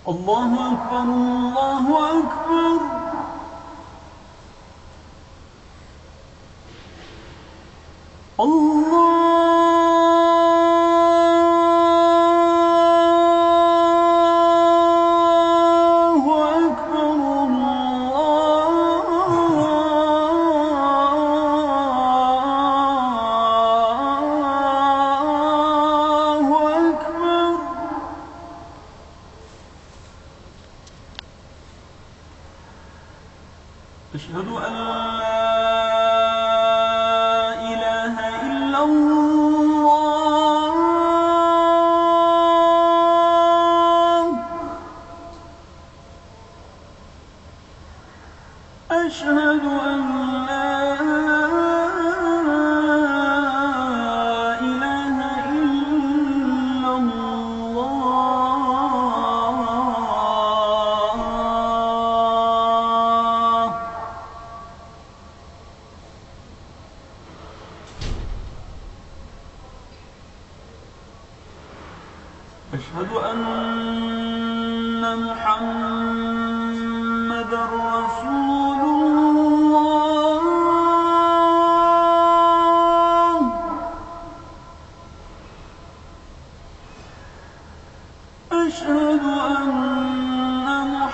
الله أكبر الله أكبر. الله أشهد أن لا إله إلا الله. أشهد أن لا إله إلا الله. أشهد أن محمدًا رسول الله. أشهد أن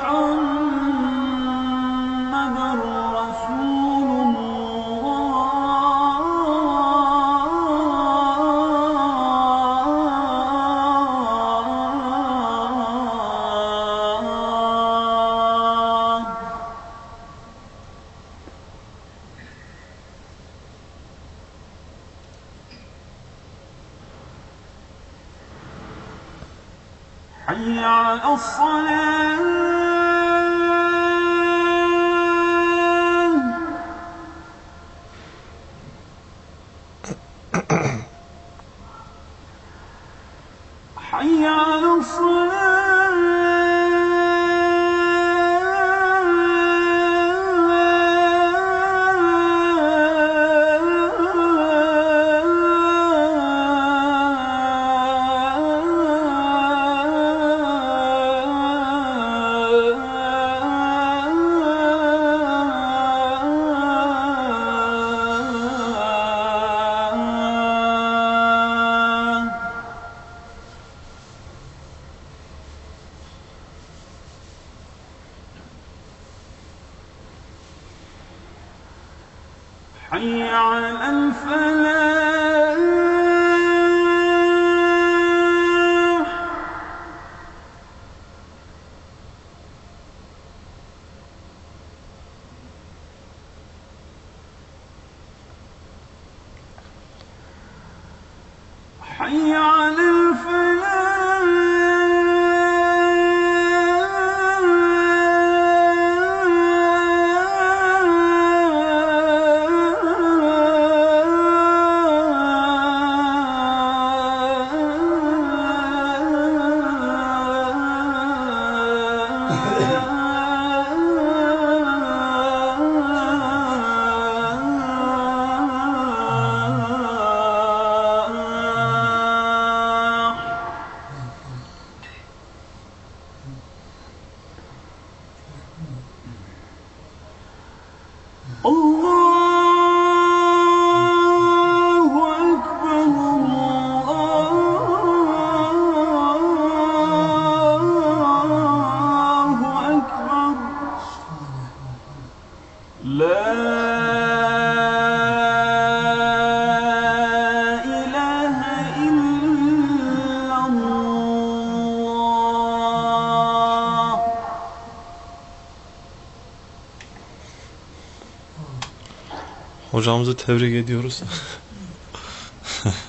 محمدًا رسول الله. حي على الصلاة. حي على حي على الفلاح. حي على الله أكبر الله أكبر. لا إله إلا الله. Hocamızı tebrik ediyoruz.